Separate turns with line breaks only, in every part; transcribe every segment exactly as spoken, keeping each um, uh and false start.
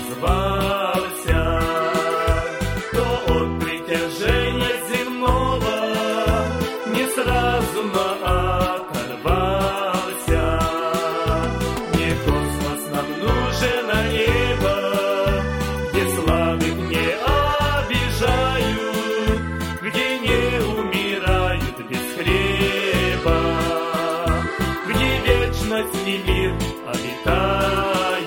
отозвался, то от притяжения земного неразумно оторвался. Мне космос нам нужен, а небо, где слабых не обижают, где не умирают без хлеба, где вечность и мир обитают.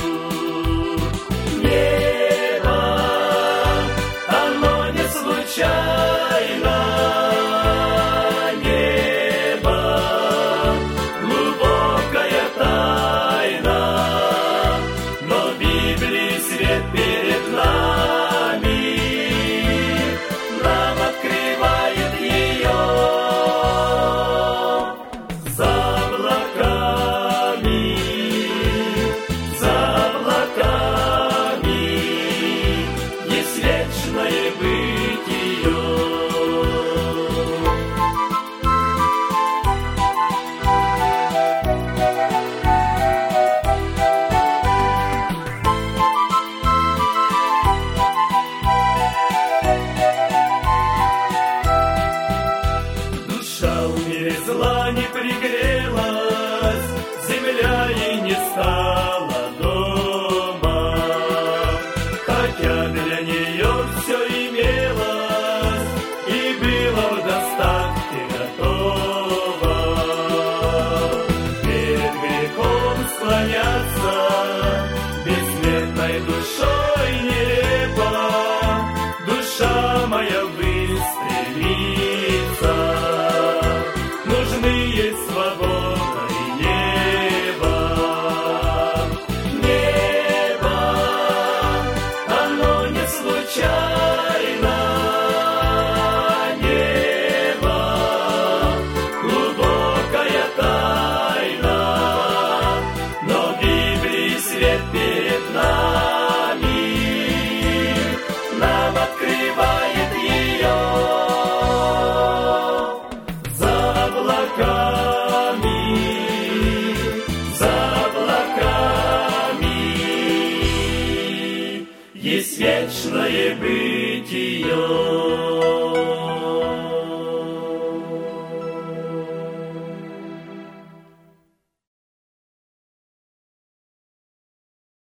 Небо, оно не случайно. Зла не пригрелась, земля и не стала дома, хотя для нее все имелось и было в достатке готово. Перед грехом склоняться бессмертной душой нелепо, душа моя выстрелится. Есть свобода и небо. Небо, оно не случайно. Небо, глубокая тайна, но в Библии свет перед нами нам открывает ее. Есть вечное бытие.